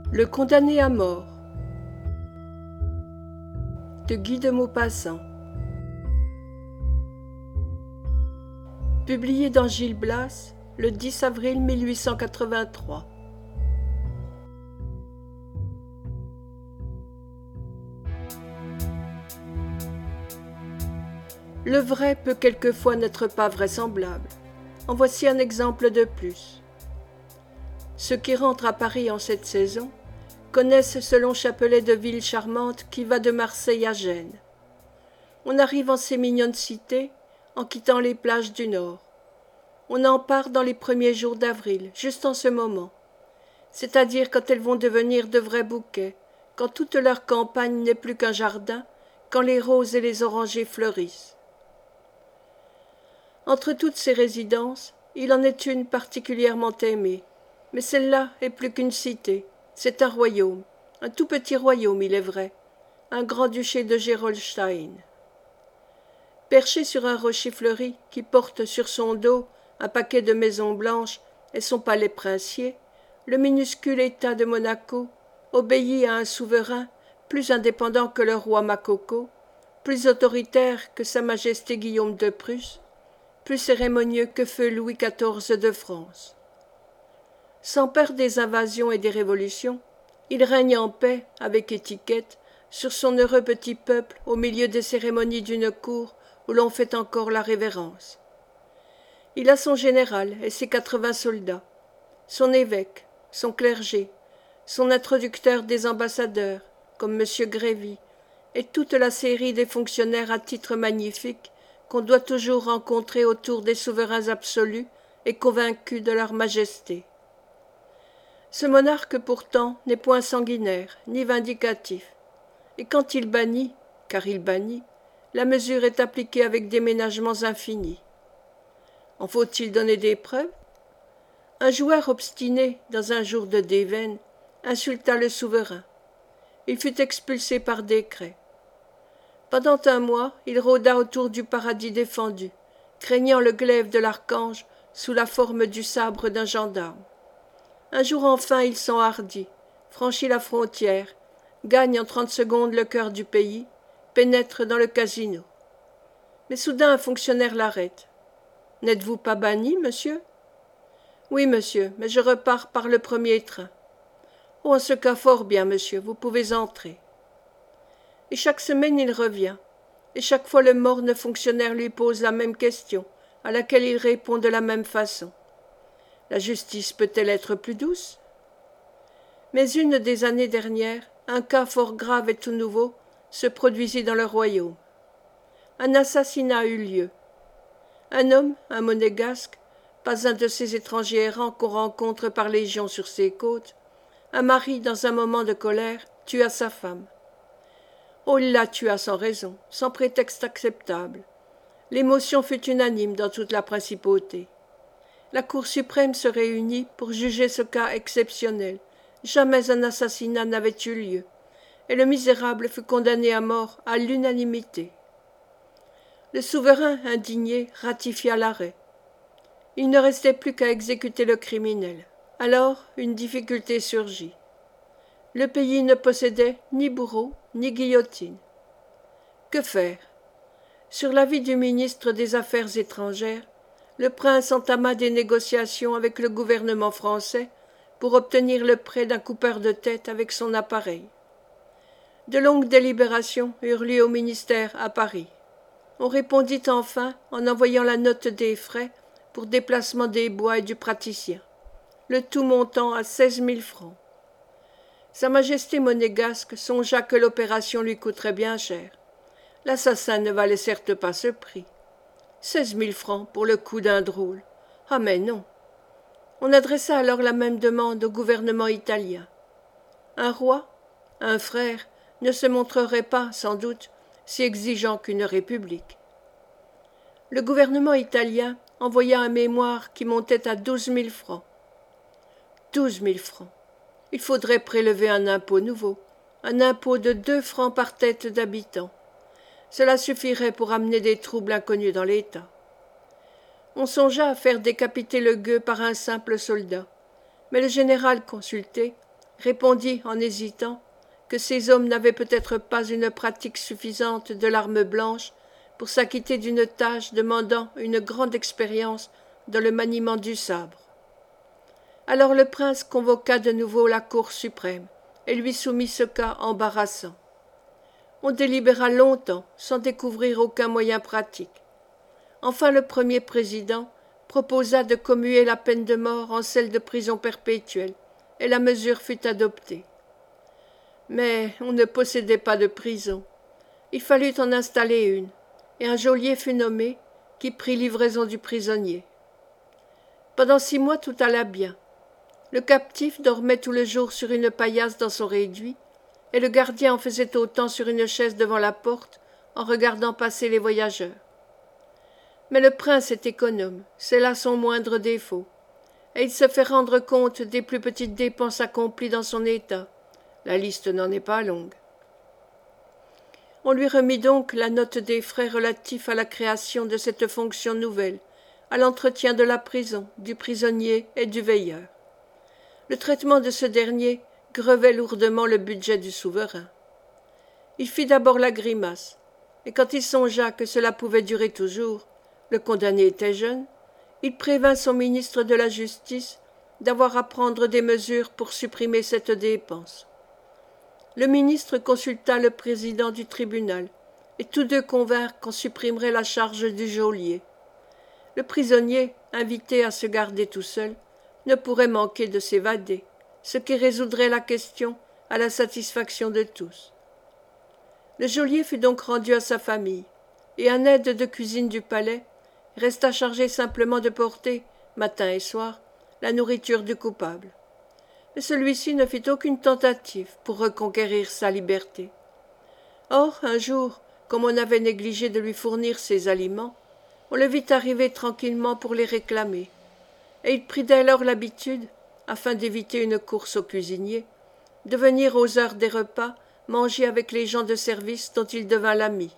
Le condamné à mort de Guy de Maupassant. Publié dans Gil Blas le 10 avril 1883. Le vrai peut quelquefois n'être pas vraisemblable. En voici un exemple de plus. Ceux qui rentrent à Paris en cette saison connaissent ce long chapelet de villes charmantes qui va de Marseille à Gênes. On arrive en ces mignonnes cités en quittant les plages du Nord. On en part dans les premiers jours d'avril, juste en ce moment, c'est-à-dire quand elles vont devenir de vrais bouquets, quand toute leur campagne n'est plus qu'un jardin, quand les roses et les orangers fleurissent. Entre toutes ces résidences, il en est une particulièrement aimée, mais celle-là est plus qu'une cité, c'est un royaume, un tout petit royaume, il est vrai, un grand-duché de Gerolstein. Perché sur un rocher fleuri qui porte sur son dos un paquet de maisons blanches et son palais princier, le minuscule État de Monaco obéit à un souverain plus indépendant que le roi Makoko, plus autoritaire que sa majesté Guillaume de Prusse, plus cérémonieux que feu Louis XIV de France. Sans peur des invasions et des révolutions, il règne en paix, avec étiquette, sur son heureux petit peuple au milieu des cérémonies d'une cour où l'on fait encore la révérence. Il a son général et ses 80 soldats, son évêque, son clergé, son introducteur des ambassadeurs, comme M. Grévy, et toute la série des fonctionnaires à titre magnifique qu'on doit toujours rencontrer autour des souverains absolus et convaincus de leur majesté. Ce monarque pourtant n'est point sanguinaire, ni vindicatif, et quand il bannit, car il bannit, la mesure est appliquée avec des ménagements infinis. En faut-il donner des preuves? Un joueur obstiné, dans un jour de Dévène, insulta le souverain. Il fut expulsé par décret. Pendant un mois, il rôda autour du paradis défendu, craignant le glaive de l'archange sous la forme du sabre d'un gendarme. Un jour enfin il s'enhardit, franchit la frontière, gagne en 30 secondes le cœur du pays, pénètre dans le casino. Mais soudain un fonctionnaire l'arrête. « N'êtes-vous pas banni, monsieur ?»« Oui, monsieur, mais je repars par le premier train. »« Oh, en ce cas fort bien, monsieur, vous pouvez entrer. » Et chaque semaine il revient, et chaque fois le morne fonctionnaire lui pose la même question, à laquelle il répond de la même façon. La justice peut-elle être plus douce? Mais une des années dernières, un cas fort grave et tout nouveau se produisit dans le royaume. Un assassinat eut lieu. Un homme, un monégasque, pas un de ces étrangers errants qu'on rencontre par légion sur ces côtes, un mari dans un moment de colère tua sa femme. Oh, il la tua sans raison, sans prétexte acceptable. L'émotion fut unanime dans toute la principauté. La Cour suprême se réunit pour juger ce cas exceptionnel. Jamais un assassinat n'avait eu lieu, et le misérable fut condamné à mort à l'unanimité. Le souverain, indigné, ratifia l'arrêt. Il ne restait plus qu'à exécuter le criminel. Alors, une difficulté surgit. Le pays ne possédait ni bourreau, ni guillotine. Que faire? Sur l'avis du ministre des Affaires étrangères, le prince entama des négociations avec le gouvernement français pour obtenir le prêt d'un coupeur de tête avec son appareil. De longues délibérations eurent lieu au ministère à Paris. On répondit enfin en envoyant la note des frais pour déplacement des bois et du praticien, le tout montant à 16 000 francs. Sa Majesté monégasque songea que l'opération lui coûterait bien cher. L'assassin ne valait certes pas ce prix. 16 000 francs pour le coup d'un drôle. Ah mais non. On adressa alors la même demande au gouvernement italien. Un roi, un frère, ne se montrerait pas, sans doute, si exigeant qu'une république. Le gouvernement italien envoya un mémoire qui montait à 12 000 francs. 12 000 francs. Il faudrait prélever un impôt nouveau, un impôt de 2 francs par tête d'habitant. Cela suffirait pour amener des troubles inconnus dans l'État. On songea à faire décapiter le gueux par un simple soldat, mais le général consulté répondit en hésitant que ces hommes n'avaient peut-être pas une pratique suffisante de l'arme blanche pour s'acquitter d'une tâche demandant une grande expérience dans le maniement du sabre. Alors le prince convoqua de nouveau la Cour suprême et lui soumit ce cas embarrassant. On délibéra longtemps sans découvrir aucun moyen pratique. Enfin le premier président proposa de commuer la peine de mort en celle de prison perpétuelle, et la mesure fut adoptée. Mais on ne possédait pas de prison. Il fallut en installer une, et un geôlier fut nommé, qui prit livraison du prisonnier. Pendant 6 mois tout alla bien. Le captif dormait tout le jour sur une paillasse dans son réduit, et le gardien en faisait autant sur une chaise devant la porte, en regardant passer les voyageurs. Mais le prince est économe, c'est là son moindre défaut, et il se fait rendre compte des plus petites dépenses accomplies dans son état. La liste n'en est pas longue. On lui remit donc la note des frais relatifs à la création de cette fonction nouvelle, à l'entretien de la prison, du prisonnier et du veilleur. Le traitement de ce dernier grevait lourdement le budget du souverain. Il fit d'abord la grimace, et quand il songea que cela pouvait durer toujours, le condamné était jeune, il prévint son ministre de la Justice d'avoir à prendre des mesures pour supprimer cette dépense. Le ministre consulta le président du tribunal, et tous deux convinrent qu'on supprimerait la charge du geôlier. Le prisonnier, invité à se garder tout seul, ne pourrait manquer de s'évader, ce qui résoudrait la question à la satisfaction de tous. Le geôlier fut donc rendu à sa famille, et un aide de cuisine du palais resta chargé simplement de porter, matin et soir, la nourriture du coupable. Mais celui-ci ne fit aucune tentative pour reconquérir sa liberté. Or, un jour, comme on avait négligé de lui fournir ses aliments, on le vit arriver tranquillement pour les réclamer, et il prit dès lors l'habitude, afin d'éviter une course au cuisinier, de venir aux heures des repas manger avec les gens de service dont il devint l'ami.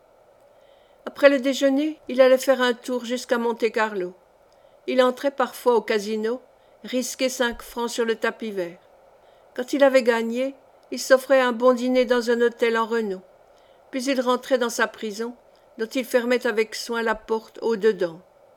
Après le déjeuner, il allait faire un tour jusqu'à Monte-Carlo. Il entrait parfois au casino, risquait 5 francs sur le tapis vert. Quand il avait gagné, il s'offrait un bon dîner dans un hôtel en Renault, puis il rentrait dans sa prison, dont il fermait avec soin la porte au dedans.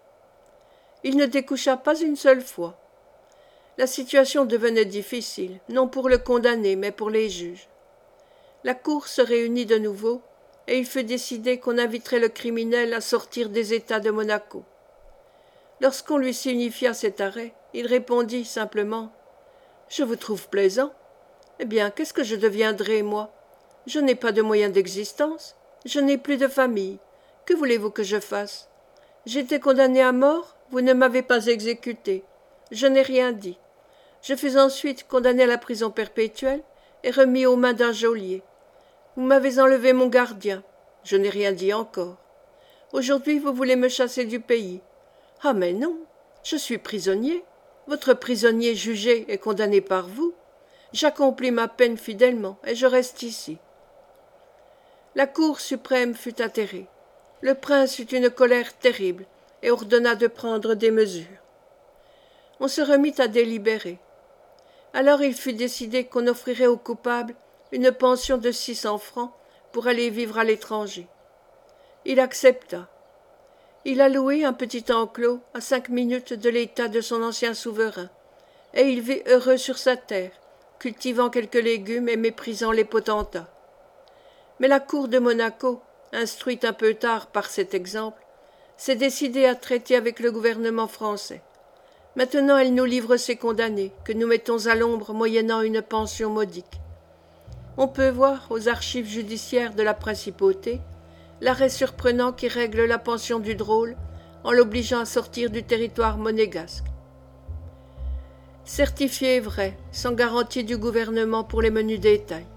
Il ne découcha pas une seule fois. La situation devenait difficile, non pour le condamné, mais pour les juges. La cour se réunit de nouveau, et il fut décidé qu'on inviterait le criminel à sortir des États de Monaco. Lorsqu'on lui signifia cet arrêt, il répondit simplement « Je vous trouve plaisant. Eh bien, qu'est-ce que je deviendrai, moi? Je n'ai pas de moyens d'existence, je n'ai plus de famille. Que voulez-vous que je fasse? J'ai été condamné à mort, vous ne m'avez pas exécuté. Je n'ai rien dit. Je fus ensuite condamné à la prison perpétuelle et remis aux mains d'un geôlier. Vous m'avez enlevé mon gardien. Je n'ai rien dit encore. Aujourd'hui, vous voulez me chasser du pays. Ah, mais non, je suis prisonnier. Votre prisonnier jugé et condamné par vous. J'accomplis ma peine fidèlement et je reste ici. La Cour suprême fut atterrée. Le prince eut une colère terrible et ordonna de prendre des mesures. On se remit à délibérer. Alors il fut décidé qu'on offrirait au coupable une pension de 600 francs pour aller vivre à l'étranger. Il accepta. Il a loué un petit enclos à 5 minutes de l'état de son ancien souverain, et il vit heureux sur sa terre, cultivant quelques légumes et méprisant les potentats. Mais la cour de Monaco, instruite un peu tard par cet exemple, s'est décidée à traiter avec le gouvernement français. Maintenant elle nous livre ses condamnés, que nous mettons à l'ombre moyennant une pension modique. On peut voir, aux archives judiciaires de la principauté, l'arrêt surprenant qui règle la pension du drôle en l'obligeant à sortir du territoire monégasque. Certifié vrai, sans garantie du gouvernement pour les menus détails.